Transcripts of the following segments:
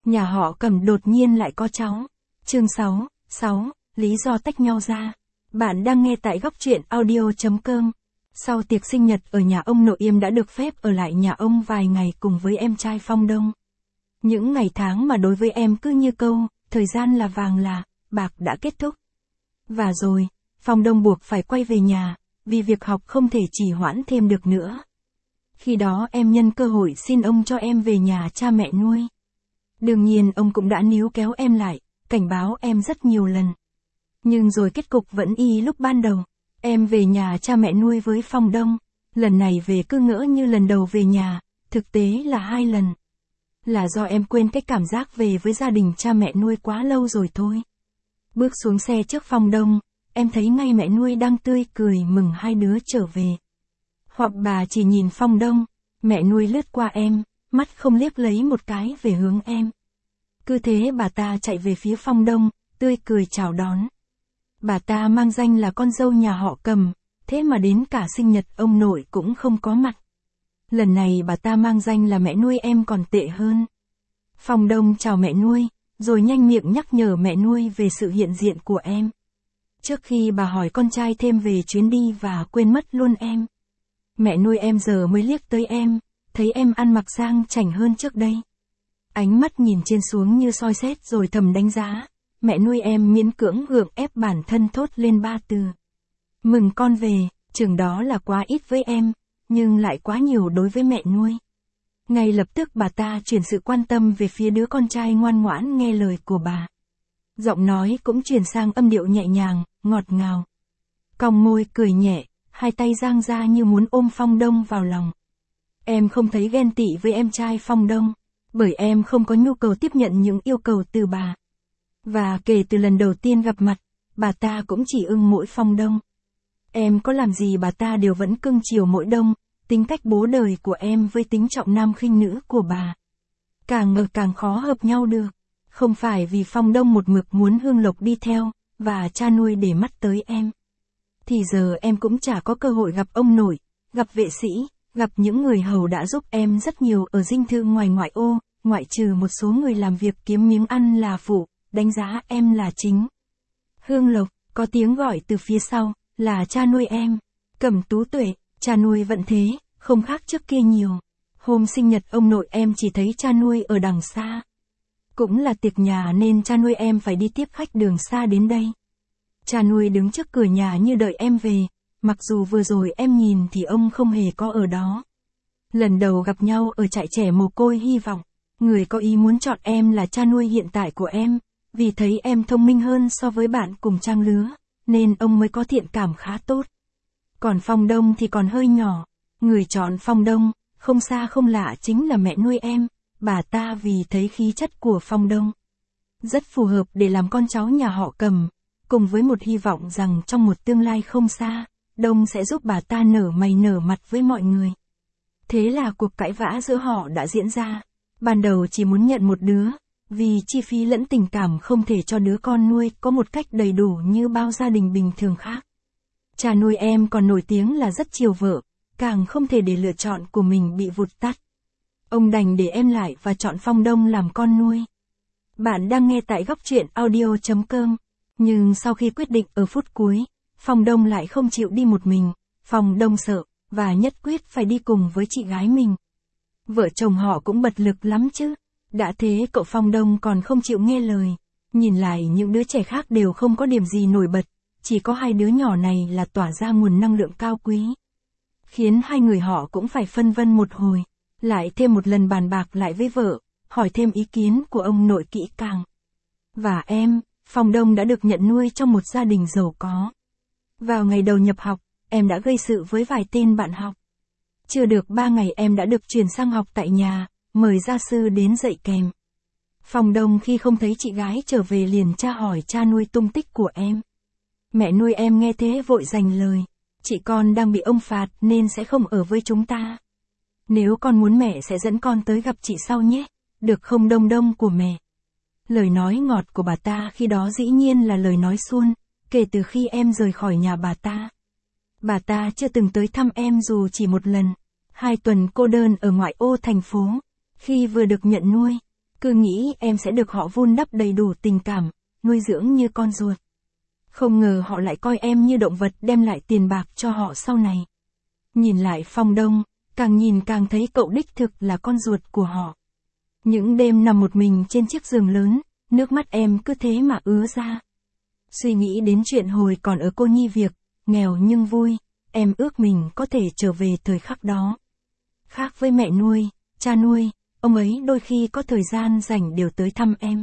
Nhà họ Cầm đột nhiên lại có cháu. Chương 6, lý do tách nhau ra. Bạn đang nghe tại góc truyện audio.com. Sau tiệc sinh nhật ở nhà ông nội Yêm đã được phép ở lại nhà ông vài ngày cùng với em trai Phong Đông. Những ngày tháng mà đối với em cứ như câu, thời gian là vàng là, bạc đã kết thúc. Và rồi, Phong Đông buộc phải quay về nhà, vì việc học không thể trì hoãn thêm được nữa. Khi đó em nhân cơ hội xin ông cho em về nhà cha mẹ nuôi. Đương nhiên ông cũng đã níu kéo em lại, cảnh báo em rất nhiều lần. Nhưng rồi kết cục vẫn y lúc ban đầu. Em về nhà cha mẹ nuôi với Phong Đông. Lần này về cứ ngỡ như lần đầu về nhà, thực tế là 2 lần. Là do em quên cái cảm giác về với gia đình cha mẹ nuôi quá lâu rồi thôi. Bước xuống xe trước Phong Đông, em thấy ngay mẹ nuôi đang tươi cười mừng hai đứa trở về. Hoặc bà chỉ nhìn Phong Đông, mẹ nuôi lướt qua em, mắt không liếc lấy một cái về hướng em. Cứ thế bà ta chạy về phía Phong Đông, tươi cười chào đón. Bà ta mang danh là con dâu nhà họ Cầm, thế mà đến cả sinh nhật ông nội cũng không có mặt. Lần này bà ta mang danh là mẹ nuôi em còn tệ hơn. Phong Đông chào mẹ nuôi, rồi nhanh miệng nhắc nhở mẹ nuôi về sự hiện diện của em. Trước khi bà hỏi con trai thêm về chuyến đi và quên mất luôn em. Mẹ nuôi em giờ mới liếc tới em, thấy em ăn mặc sang chảnh hơn trước đây. Ánh mắt nhìn trên xuống như soi xét rồi thầm đánh giá. Mẹ nuôi em miễn cưỡng gượng ép bản thân thốt lên 3 từ. Mừng con về, chừng đó là quá ít với em, nhưng lại quá nhiều đối với mẹ nuôi. Ngay lập tức bà ta chuyển sự quan tâm về phía đứa con trai ngoan ngoãn nghe lời của bà. Giọng nói cũng chuyển sang âm điệu nhẹ nhàng, ngọt ngào. Cong môi cười nhẹ, hai tay dang ra như muốn ôm Phong Đông vào lòng. Em không thấy ghen tị với em trai Phong Đông, bởi em không có nhu cầu tiếp nhận những yêu cầu từ bà. Và kể từ lần đầu tiên gặp mặt, bà ta cũng chỉ ưng mỗi Phong Đông. Em có làm gì bà ta đều vẫn cưng chiều mỗi Đông, tính cách bố đời của em với tính trọng nam khinh nữ của bà. Càng ngờ càng khó hợp nhau được, không phải vì Phong Đông một mực muốn Hương Lộc đi theo, và cha nuôi để mắt tới em. Thì giờ em cũng chả có cơ hội gặp ông nội, gặp vệ sĩ, gặp những người hầu đã giúp em rất nhiều ở dinh thự ngoài ngoại ô, ngoại trừ một số người làm việc kiếm miếng ăn là phụ, đánh giá em là chính. Hương Lộc, có tiếng gọi từ phía sau, là cha nuôi em. Cẩm Tú Tuệ, cha nuôi vẫn thế, không khác trước kia nhiều. Hôm sinh nhật ông nội em chỉ thấy cha nuôi ở đằng xa. Cũng là tiệc nhà nên cha nuôi em phải đi tiếp khách đường xa đến đây. Cha nuôi đứng trước cửa nhà như đợi em về, mặc dù vừa rồi em nhìn thì ông không hề có ở đó. Lần đầu gặp nhau ở trại trẻ mồ côi hy vọng, người có ý muốn chọn em là cha nuôi hiện tại của em, vì thấy em thông minh hơn so với bạn cùng trang lứa, nên ông mới có thiện cảm khá tốt. Còn Phong Đông thì còn hơi nhỏ, người chọn Phong Đông, không xa không lạ chính là mẹ nuôi em, bà ta vì thấy khí chất của Phong Đông rất phù hợp để làm con cháu nhà họ Cầm, cùng với một hy vọng rằng trong một tương lai không xa, Đông sẽ giúp bà ta nở mày nở mặt với mọi người. Thế là cuộc cãi vã giữa họ đã diễn ra. Ban đầu chỉ muốn nhận một đứa, vì chi phí lẫn tình cảm không thể cho đứa con nuôi có một cách đầy đủ như bao gia đình bình thường khác. Cha nuôi em còn nổi tiếng là rất chiều vợ, càng không thể để lựa chọn của mình bị vụt tắt. Ông đành để em lại và chọn Phong Đông làm con nuôi. Bạn đang nghe tại góc truyện audio.com. Nhưng sau khi quyết định ở phút cuối, Phong Đông lại không chịu đi một mình. Phong Đông sợ, và nhất quyết phải đi cùng với chị gái mình. Vợ chồng họ cũng bật lực lắm chứ. Đã thế cậu Phong Đông còn không chịu nghe lời. Nhìn lại những đứa trẻ khác đều không có điểm gì nổi bật, chỉ có hai đứa nhỏ này là tỏa ra nguồn năng lượng cao quý. Khiến hai người họ cũng phải phân vân một hồi. Lại thêm một lần bàn bạc lại với vợ, hỏi thêm ý kiến của ông nội kỹ càng. Và em, Phong Đông đã được nhận nuôi trong một gia đình giàu có. Vào ngày đầu nhập học, em đã gây sự với vài tên bạn học. Chưa được 3 ngày em đã được chuyển sang học tại nhà, mời gia sư đến dạy kèm. Phong Đông khi không thấy chị gái trở về liền tra hỏi cha nuôi tung tích của em. Mẹ nuôi em nghe thế vội giành lời. Chị con đang bị ông phạt nên sẽ không ở với chúng ta. Nếu con muốn mẹ sẽ dẫn con tới gặp chị sau nhé, được không Đông Đông của mẹ. Lời nói ngọt của bà ta khi đó dĩ nhiên là lời nói suôn, kể từ khi em rời khỏi nhà bà ta. Bà ta chưa từng tới thăm em dù chỉ một lần. 2 tuần cô đơn ở ngoại ô thành phố. Khi vừa được nhận nuôi, Cứ nghĩ em sẽ được họ vun đắp đầy đủ tình cảm, nuôi dưỡng như con ruột. Không ngờ họ lại coi em như động vật đem lại tiền bạc cho họ sau này. Nhìn lại Phong Đông, càng nhìn càng thấy cậu đích thực là con ruột của họ. Những đêm nằm một mình trên chiếc giường lớn, nước mắt em cứ thế mà ứa ra. Suy nghĩ đến chuyện hồi còn ở cô nhi việc, nghèo nhưng vui, em ước mình có thể trở về thời khắc đó. Khác với mẹ nuôi, cha nuôi, ông ấy đôi khi có thời gian rảnh đều tới thăm em.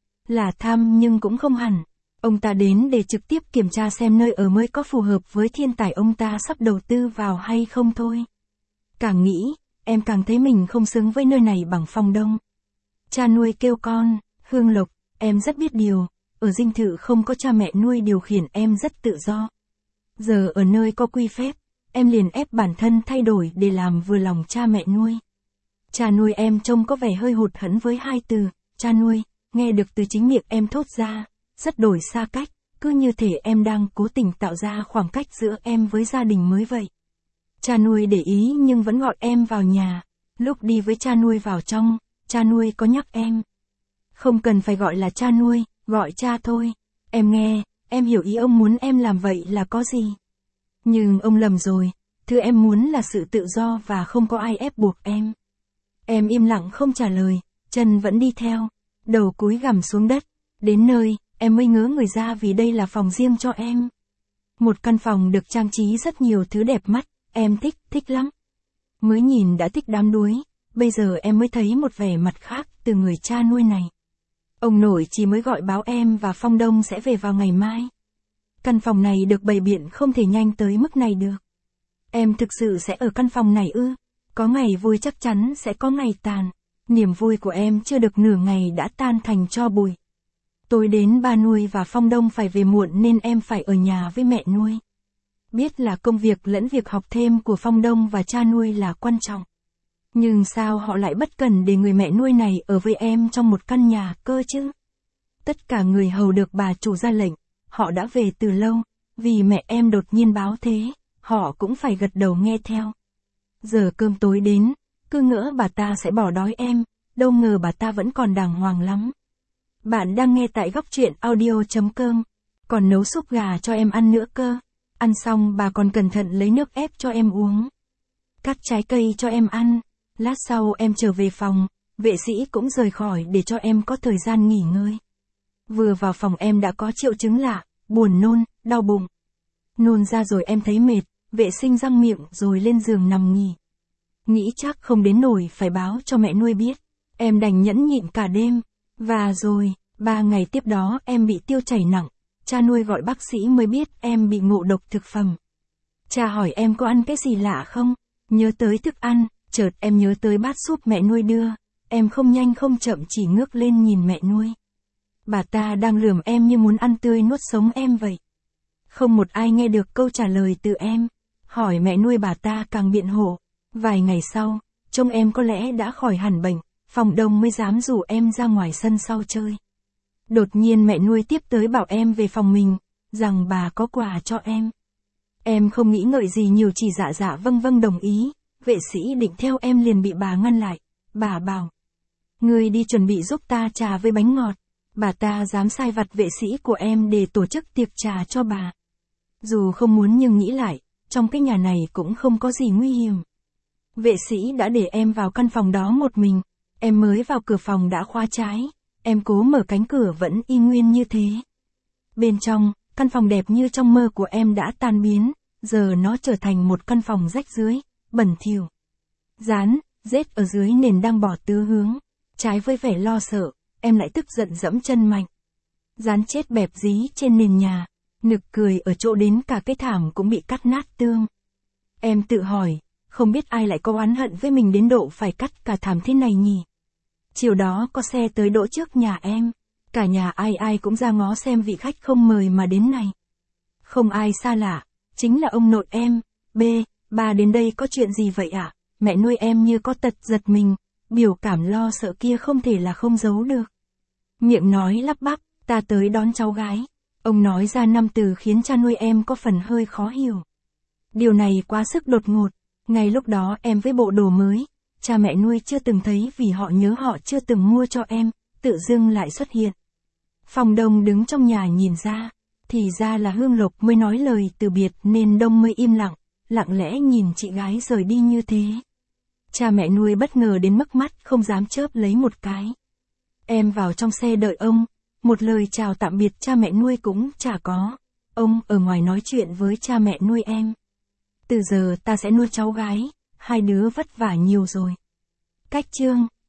Là thăm nhưng cũng không hẳn. Ông ta đến để trực tiếp kiểm tra xem nơi ở mới có phù hợp với thiên tài ông ta sắp đầu tư vào hay không thôi. Càng nghĩ, em càng thấy mình không xứng với nơi này bằng Phong Đông. Cha nuôi kêu con, Hương Lộc, em rất biết điều, ở dinh thự không có cha mẹ nuôi điều khiển em rất tự do. Giờ ở nơi có quy phép, em liền ép bản thân thay đổi để làm vừa lòng cha mẹ nuôi. Cha nuôi em trông có vẻ hơi hụt hẫng với hai từ, cha nuôi, nghe được từ chính miệng em thốt ra, rất đổi xa cách, cứ như thể em đang cố tình tạo ra khoảng cách giữa em với gia đình mới vậy. Cha nuôi để ý nhưng vẫn gọi em vào nhà, lúc đi với cha nuôi vào trong, cha nuôi có nhắc em. Không cần phải gọi là cha nuôi, gọi cha thôi. Em nghe, em hiểu ý ông muốn em làm vậy là có gì. Nhưng ông lầm rồi, thứ em muốn là sự tự do và không có ai ép buộc em. Em im lặng không trả lời, chân vẫn đi theo, đầu cúi gằm xuống đất. Đến nơi, em mới ngớ người ra vì đây là phòng riêng cho em. Một căn phòng được trang trí rất nhiều thứ đẹp mắt, em thích lắm. Mới nhìn đã thích đám đuối, bây giờ em mới thấy một vẻ mặt khác từ người cha nuôi này. Ông nội chỉ mới gọi báo em và Phong Đông sẽ về vào ngày mai. Căn phòng này được bày biện không thể nhanh tới mức này được. Em thực sự sẽ ở căn phòng này ư? Có ngày vui chắc chắn sẽ có ngày tàn. Niềm vui của em chưa được nửa ngày đã tan thành tro bụi. Tối đến ba nuôi và Phong Đông phải về muộn nên em phải ở nhà với mẹ nuôi. Biết là công việc lẫn việc học thêm của Phong Đông và cha nuôi là quan trọng. Nhưng sao họ lại bất cần để người mẹ nuôi này ở với em trong một căn nhà cơ chứ? Tất cả người hầu được bà chủ ra lệnh, họ đã về từ lâu, vì mẹ em đột nhiên báo thế, họ cũng phải gật đầu nghe theo. Giờ cơm tối đến, cứ ngỡ bà ta sẽ bỏ đói em, đâu ngờ bà ta vẫn còn đàng hoàng lắm. Bạn đang nghe tại góc truyện audio.com, còn nấu súp gà cho em ăn nữa cơ. Ăn xong bà còn cẩn thận lấy nước ép cho em uống. Cắt trái cây cho em ăn. Lát sau em trở về phòng, vệ sĩ cũng rời khỏi để cho em có thời gian nghỉ ngơi. Vừa vào phòng em đã có triệu chứng lạ, buồn nôn, đau bụng. Nôn ra rồi em thấy mệt, vệ sinh răng miệng rồi lên giường nằm nghỉ. Nghĩ chắc không đến nổi phải báo cho mẹ nuôi biết. Em đành nhẫn nhịn cả đêm. Và rồi, 3 ngày tiếp đó em bị tiêu chảy nặng. Cha nuôi gọi bác sĩ mới biết em bị ngộ độc thực phẩm. Cha hỏi em có ăn cái gì lạ không? Nhớ tới thức ăn, chợt em nhớ tới bát súp mẹ nuôi đưa. Em không nhanh không chậm chỉ ngước lên nhìn mẹ nuôi. Bà ta đang lườm em như muốn ăn tươi nuốt sống em vậy. Không một ai nghe được câu trả lời từ em. Hỏi mẹ nuôi bà ta càng biện hộ. Vài ngày sau, trông em có lẽ đã khỏi hẳn bệnh, Phong Đông mới dám rủ em ra ngoài sân sau chơi. Đột nhiên mẹ nuôi tiếp tới bảo em về phòng mình, rằng bà có quà cho em. Em không nghĩ ngợi gì nhiều chỉ dạ vâng đồng ý. Vệ sĩ định theo em liền bị bà ngăn lại. Bà bảo, ngươi đi chuẩn bị giúp ta trà với bánh ngọt. Bà ta dám sai vặt vệ sĩ của em để tổ chức tiệc trà cho bà. Dù không muốn nhưng nghĩ lại, trong cái nhà này cũng không có gì nguy hiểm. Vệ sĩ đã để em vào căn phòng đó một mình. Em mới vào cửa phòng đã khóa trái. Em cố mở cánh cửa vẫn y nguyên như thế. Bên trong, căn phòng đẹp như trong mơ của em đã tan biến. Giờ nó trở thành một căn phòng rách rưới, bẩn thỉu. Rán, rết ở dưới nền đang bỏ tứ hướng. Trái với vẻ lo sợ, em lại tức giận dẫm chân mạnh. Rán chết bẹp dí trên nền nhà. Nực cười ở chỗ đến cả cái thảm cũng bị cắt nát tương. Em tự hỏi, không biết ai lại có oán hận với mình đến độ phải cắt cả thảm thế này nhỉ? Chiều đó có xe tới đỗ trước nhà em. Cả nhà ai cũng ra ngó xem vị khách không mời mà đến này. Không ai xa lạ, chính là ông nội em. Bà đến đây có chuyện gì vậy ạ? Mẹ nuôi em như có tật giật mình, biểu cảm lo sợ kia không thể là không giấu được. Miệng nói lắp bắp, ta tới đón cháu gái. Ông nói ra 5 từ khiến cha nuôi em có phần hơi khó hiểu. Điều này quá sức đột ngột, ngay lúc đó em với bộ đồ mới, cha mẹ nuôi chưa từng thấy vì họ nhớ họ chưa từng mua cho em, tự dưng lại xuất hiện. Phòng Đông đứng trong nhà nhìn ra, thì ra là Hương Lộc mới nói lời từ biệt nên Đông mới im lặng, lặng lẽ nhìn chị gái rời đi như thế. Cha mẹ nuôi bất ngờ đến mức mắt không dám chớp lấy một cái. Em vào trong xe đợi ông, một lời chào tạm biệt cha mẹ nuôi cũng chả có. Ông ở ngoài nói chuyện với cha mẹ nuôi em. Từ giờ ta sẽ nuôi cháu gái, hai đứa vất vả nhiều rồi. Cách chương